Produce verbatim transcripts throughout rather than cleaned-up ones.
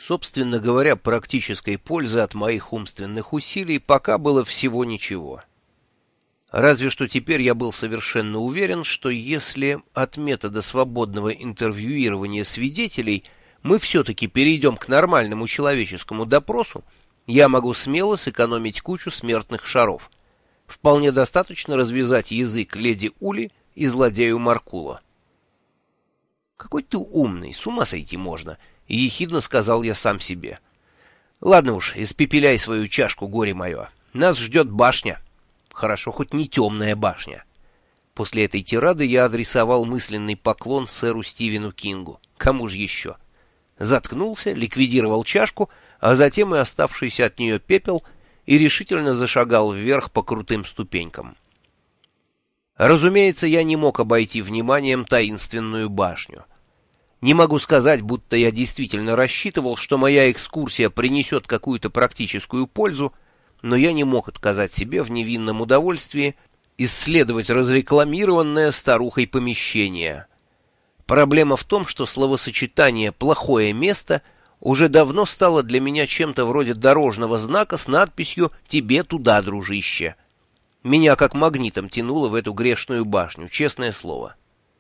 Собственно говоря, практической пользы от моих умственных усилий пока было всего ничего. Разве что теперь я был совершенно уверен, что если от метода свободного интервьюирования свидетелей мы все-таки перейдем к нормальному человеческому допросу, я могу смело сэкономить кучу смертных шаров. Вполне достаточно развязать язык леди Ули и злодею Маркула. «Какой ты умный, с ума сойти можно!» — и ехидно сказал я сам себе. «Ладно уж, испепеляй свою чашку, горе мое. Нас ждет башня. Хорошо, хоть не темная башня». После этой тирады я адресовал мысленный поклон сэру Стивену Кингу. Кому же еще? Заткнулся, ликвидировал чашку, а затем и оставшийся от нее пепел, и решительно зашагал вверх по крутым ступенькам. Разумеется, я не мог обойти вниманием таинственную башню. Не могу сказать, будто я действительно рассчитывал, что моя экскурсия принесет какую-то практическую пользу, но я не мог отказать себе в невинном удовольствии исследовать разрекламированное старухой помещение. Проблема в том, что словосочетание «плохое место» уже давно стало для меня чем-то вроде дорожного знака с надписью «Тебе туда, дружище». Меня как магнитом тянуло в эту грешную башню, честное слово.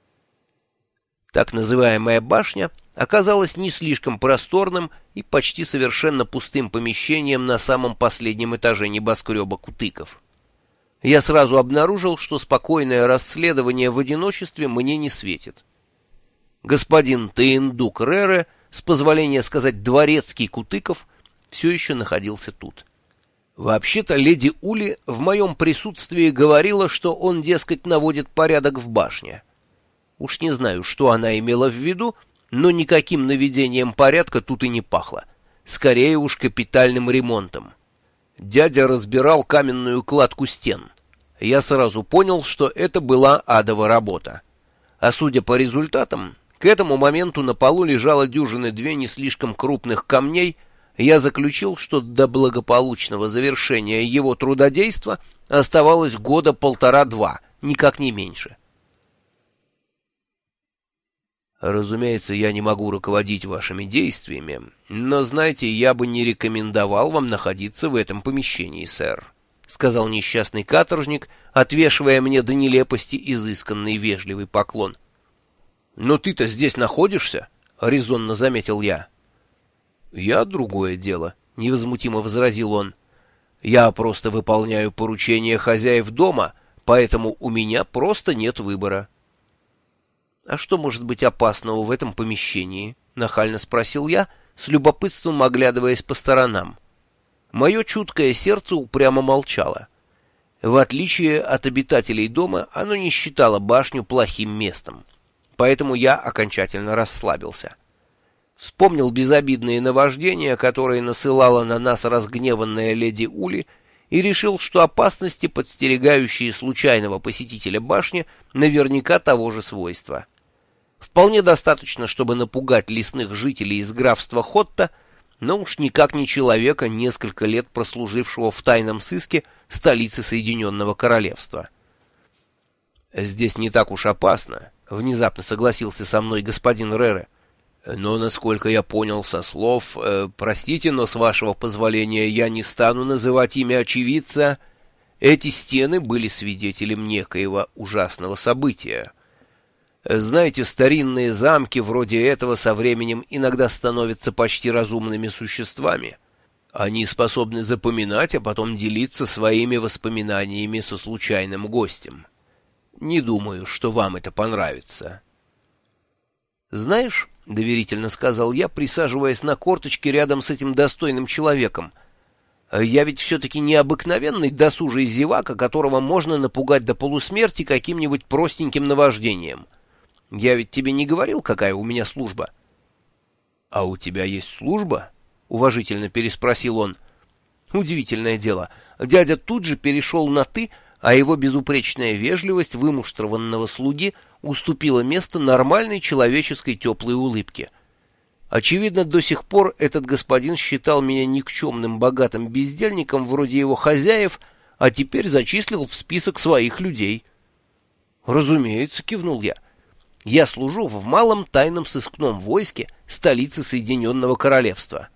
Так называемая башня оказалась не слишком просторным и почти совершенно пустым помещением на самом последнем этаже небоскреба Кутыков. Я сразу обнаружил, что спокойное расследование в одиночестве мне не светит. Господин Теендук Рере, с позволения сказать дворецкий Кутыков, все еще находился тут. Вообще-то леди Ули в моем присутствии говорила, что он, дескать, наводит порядок в башне. Уж не знаю, что она имела в виду, но никаким наведением порядка тут и не пахло. Скорее уж капитальным ремонтом. Дядя разбирал каменную кладку стен. Я сразу понял, что это была адова работа. А судя по результатам, к этому моменту на полу лежало дюжины две не слишком крупных камней. Я заключил, что до благополучного завершения его трудодейства оставалось года полтора-два, никак не меньше. Разумеется, я не могу руководить вашими действиями, но, знаете, я бы не рекомендовал вам находиться в этом помещении, сэр, — сказал несчастный каторжник, отвешивая мне до нелепости изысканный вежливый поклон. — Но ты-то здесь находишься, — резонно заметил я. — Я другое дело, — невозмутимо возразил он. — Я просто выполняю поручения хозяев дома, поэтому у меня просто нет выбора. — «А что может быть опасного в этом помещении?» — нахально спросил я, с любопытством оглядываясь по сторонам. Мое чуткое сердце упрямо молчало. В отличие от обитателей дома, оно не считало башню плохим местом, поэтому я окончательно расслабился. Вспомнил безобидные наваждения, которые насылала на нас разгневанная леди Ули, и решил, что опасности, подстерегающие случайного посетителя башни, наверняка того же свойства. Вполне достаточно, чтобы напугать лесных жителей из графства Хотта, но уж никак не человека, несколько лет прослужившего в тайном сыске столицы Соединенного Королевства. «Здесь не так уж опасно», — внезапно согласился со мной господин Рере. «Но, насколько я понял со слов, э, простите, но с вашего позволения я не стану называть имя очевидца, эти стены были свидетелем некоего ужасного события. Знаете, старинные замки вроде этого со временем иногда становятся почти разумными существами. Они способны запоминать, а потом делиться своими воспоминаниями со случайным гостем. Не думаю, что вам это понравится». «Знаешь, — доверительно сказал я, присаживаясь на корточке рядом с этим достойным человеком, — я ведь все-таки не обыкновенный досужий зевака, которого можно напугать до полусмерти каким-нибудь простеньким наваждением. Я ведь тебе не говорил, какая у меня служба». «А у тебя есть служба?» — уважительно переспросил он. Удивительное дело, дядя тут же перешел на «ты», а его безупречная вежливость вымуштрованного слуги уступила место нормальной человеческой теплой улыбке. Очевидно, до сих пор этот господин считал меня никчемным богатым бездельником вроде его хозяев, а теперь зачислил в список своих людей. «Разумеется», — кивнул я. «Я служу в малом тайном сыскном войске столицы Соединенного Королевства».